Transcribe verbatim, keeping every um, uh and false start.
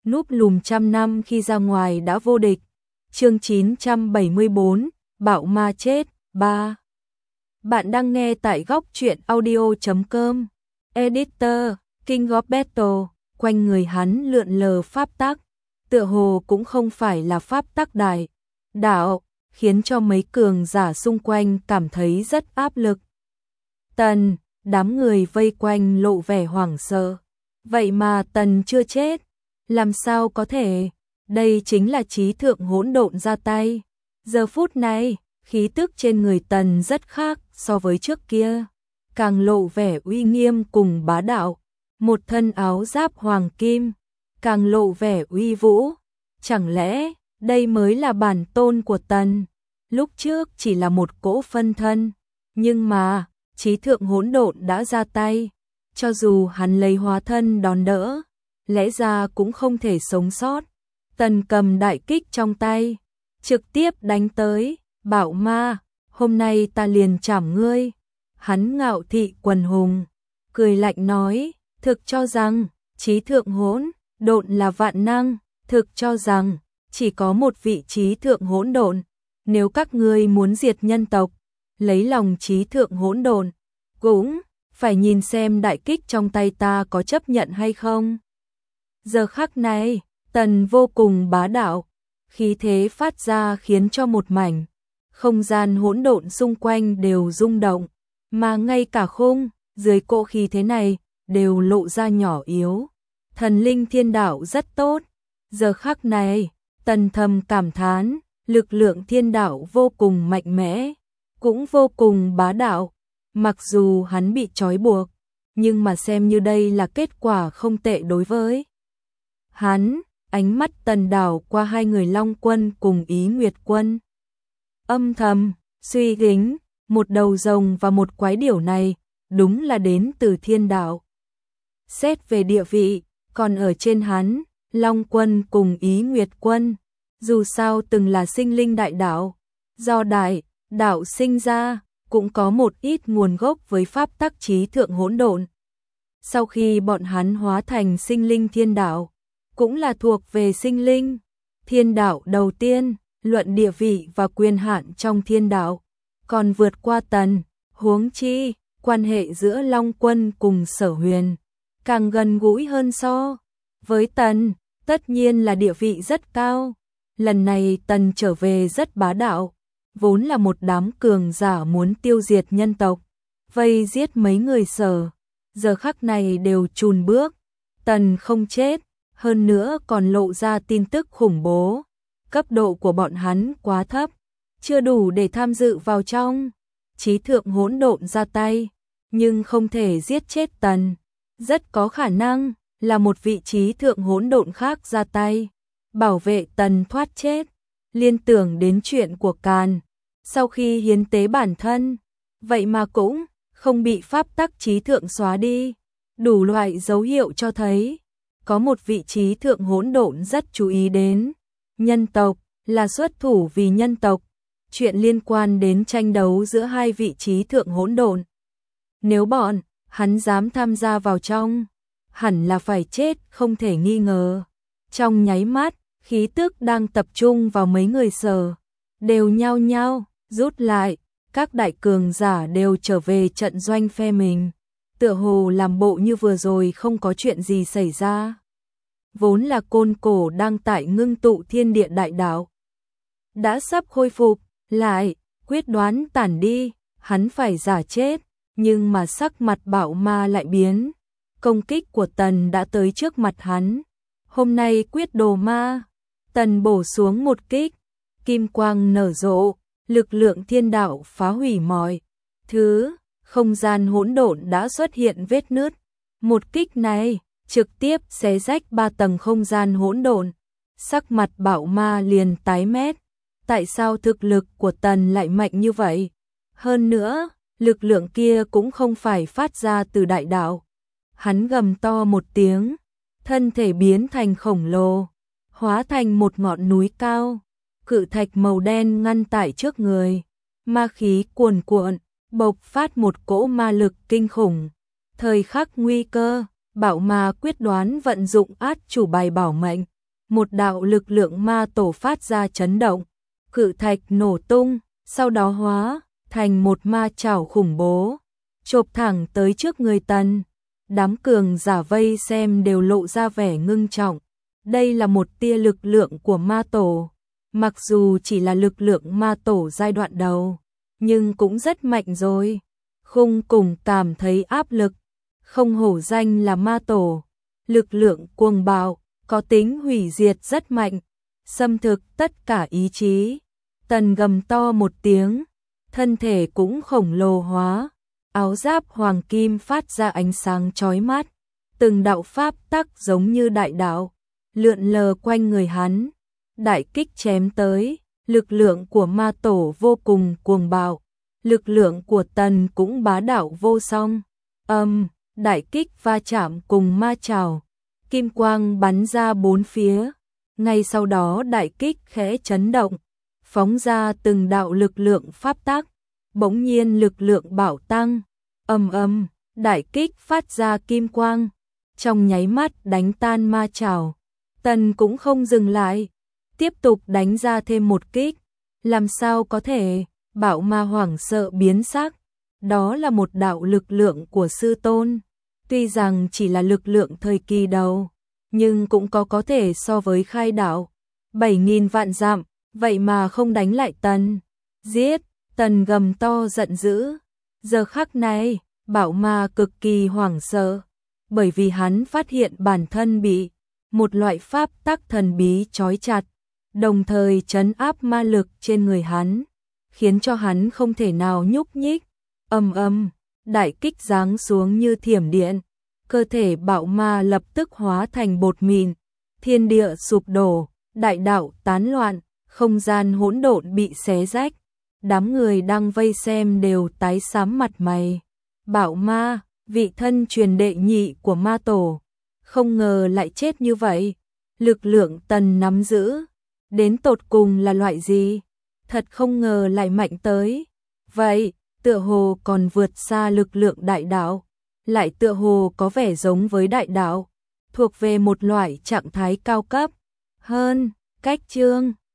núp lùm trăm năm khi ra ngoài đã vô địch. Chương chín trăm bảy mươi bốn, Bạo Ma chết, ba. Bạn đang nghe tại góc truyện audio chấm com. Editor, King of Battle, quanh người hắn lượn lờ pháp tắc, tựa hồ cũng không phải là pháp tắc đại đạo, khiến cho mấy cường giả xung quanh cảm thấy rất áp lực. Tần, đám người vây quanh lộ vẻ hoảng sợ. Vậy mà Tần chưa chết, làm sao có thể? Đây chính là trí thượng hỗn độn ra tay. Giờ phút này, khí tức trên người Tần rất khác so với trước kia, càng lộ vẻ uy nghiêm cùng bá đạo. Một thân áo giáp hoàng kim, càng lộ vẻ uy vũ. Chẳng lẽ đây mới là bản tôn của Tần? Lúc trước chỉ là một cỗ phân thân, nhưng mà trí thượng hỗn độn đã ra tay, cho dù hắn lấy hóa thân đón đỡ, lẽ ra cũng không thể sống sót. Tần cầm đại kích trong tay, trực tiếp đánh tới. Bạo ma, hôm nay ta liền chảm ngươi. Hắn ngạo thị quần hùng, cười lạnh nói, thực cho rằng trí thượng hỗn độn là vạn năng, thực cho rằng chỉ có một vị trí thượng hỗn độn. Nếu các ngươi muốn diệt nhân tộc, lấy lòng trí thượng hỗn độn, cũng phải nhìn xem đại kích trong tay ta có chấp nhận hay không. Giờ khắc này, Tần vô cùng bá đạo, khí thế phát ra khiến cho một mảnh không gian hỗn độn xung quanh đều rung động, mà ngay cả khung dưới cỗ khí thế này đều lộ ra nhỏ yếu. Thần linh thiên đạo rất tốt. Giờ khắc này, Tần thầm cảm thán, lực lượng thiên đạo vô cùng mạnh mẽ, cũng vô cùng bá đạo. Mặc dù hắn bị trói buộc, nhưng mà xem như đây là kết quả không tệ đối với hắn. Ánh mắt Tần đảo qua hai người Long Quân cùng Ý Nguyệt Quân, âm thầm suy gính, một đầu rồng và một quái điểu này đúng là đến từ thiên đạo. Xét về địa vị, còn ở trên hắn, Long Quân cùng Ý Nguyệt Quân, dù sao từng là sinh linh đại đạo, do đại đạo sinh ra, cũng có một ít nguồn gốc với pháp tắc trí thượng hỗn độn. Sau khi bọn hắn hóa thành sinh linh thiên đạo, cũng là thuộc về sinh linh thiên đạo đầu tiên, luận địa vị và quyền hạn trong thiên đạo, còn vượt qua Tần. Huống chi, quan hệ giữa Long Quân cùng Sở Huyền càng gần gũi hơn so với Tần, tất nhiên là địa vị rất cao. Lần này Tần trở về rất bá đạo, vốn là một đám cường giả muốn tiêu diệt nhân tộc, vây giết mấy người Sở, giờ khắc này đều chùn bước. Tần không chết, hơn nữa còn lộ ra tin tức khủng bố. Cấp độ của bọn hắn quá thấp, chưa đủ để tham dự vào trong. Trí thượng hỗn độn ra tay, nhưng không thể giết chết Tần. Rất có khả năng là một vị trí thượng hỗn độn khác ra tay, bảo vệ Tần thoát chết. Liên tưởng đến chuyện của Càn, sau khi hiến tế bản thân, vậy mà cũng không bị pháp tắc trí thượng xóa đi. Đủ loại dấu hiệu cho thấy, có một vị trí thượng hỗn độn rất chú ý đến nhân tộc, là xuất thủ vì nhân tộc. Chuyện liên quan đến tranh đấu giữa hai vị trí thượng hỗn độn, nếu bọn hắn dám tham gia vào trong, hẳn là phải chết không thể nghi ngờ. Trong nháy mắt, khí tức đang tập trung vào mấy người Sở đều nhao nhao rút lại, các đại cường giả đều trở về trận doanh phe mình, tựa hồ làm bộ như vừa rồi không có chuyện gì xảy ra. Vốn là Côn Cổ đang tại ngưng tụ thiên địa đại đạo, đã sắp khôi phục lại, quyết đoán tản đi, hắn phải giả chết, nhưng mà sắc mặt Bạo Ma lại biến. Công kích của Tần đã tới trước mặt hắn. Hôm nay quyết đồ ma, Tần bổ xuống một kích, kim quang nở rộ, lực lượng thiên đạo phá hủy mọi thứ, không gian hỗn độn đã xuất hiện vết nứt. Một kích này trực tiếp xé rách ba tầng không gian hỗn độn. Sắc mặt Bạo Ma liền tái mét. Tại sao thực lực của Tần lại mạnh như vậy? Hơn nữa, lực lượng kia cũng không phải phát ra từ đại đạo. Hắn gầm to một tiếng, thân thể biến thành khổng lồ, hóa thành một ngọn núi cao, cự thạch màu đen ngăn tại trước người. Ma khí cuồn cuộn, bộc phát một cỗ ma lực kinh khủng. Thời khắc nguy cơ, Bạo Ma quyết đoán vận dụng át chủ bài bảo mệnh, một đạo lực lượng ma tổ phát ra chấn động, cự thạch nổ tung, sau đó hóa thành một ma chảo khủng bố, chộp thẳng tới trước người Tần. Đám cường giả vây xem đều lộ ra vẻ ngưng trọng. Đây là một tia lực lượng của ma tổ, mặc dù chỉ là lực lượng ma tổ giai đoạn đầu, nhưng cũng rất mạnh rồi. Khung cùng cảm thấy áp lực, không hổ danh là ma tổ, lực lượng cuồng bạo, có tính hủy diệt rất mạnh, xâm thực tất cả ý chí. Tần gầm to một tiếng, thân thể cũng khổng lồ hóa, áo giáp hoàng kim phát ra ánh sáng chói mắt, từng đạo pháp tắc giống như đại đạo, lượn lờ quanh người hắn. Đại kích chém tới, lực lượng của ma tổ vô cùng cuồng bạo, lực lượng của Tần cũng bá đạo vô song. Âm, um, đại kích va chạm cùng ma chảo, kim quang bắn ra bốn phía. Ngay sau đó đại kích khẽ chấn động, phóng ra từng đạo lực lượng pháp tắc, bỗng nhiên lực lượng bạo tăng. Ầm ầm, đại kích phát ra kim quang, trong nháy mắt đánh tan ma chảo. Tần cũng không dừng lại, tiếp tục đánh ra thêm một kích. Làm sao có thể? Bạo ma hoảng sợ biến sắc. Đó là một đạo lực lượng của sư tôn. Tuy rằng chỉ là lực lượng thời kỳ đầu, nhưng cũng có có thể so với khai đạo. Bảy nghìn vạn dặm, vậy mà không đánh lại Tần. Giết! Tần gầm to giận dữ. Giờ khắc này, bạo ma cực kỳ hoảng sợ, bởi vì hắn phát hiện bản thân bị một loại pháp tắc thần bí trói chặt, đồng thời trấn áp ma lực trên người hắn, khiến cho hắn không thể nào nhúc nhích. Ầm ầm, đại kích giáng xuống như thiểm điện, cơ thể bạo ma lập tức hóa thành bột mịn, thiên địa sụp đổ, đại đạo tán loạn, không gian hỗn độn bị xé rách. Đám người đang vây xem đều tái xám mặt mày. Bạo ma, vị thân truyền đệ nhị của ma tổ, không ngờ lại chết như vậy. Lực lượng Tần nắm giữ, đến tột cùng là loại gì? Thật không ngờ lại mạnh tới vậy, tựa hồ còn vượt xa lực lượng đại đạo, lại tựa hồ có vẻ giống với đại đạo, thuộc về một loại trạng thái cao cấp hơn. Cách chương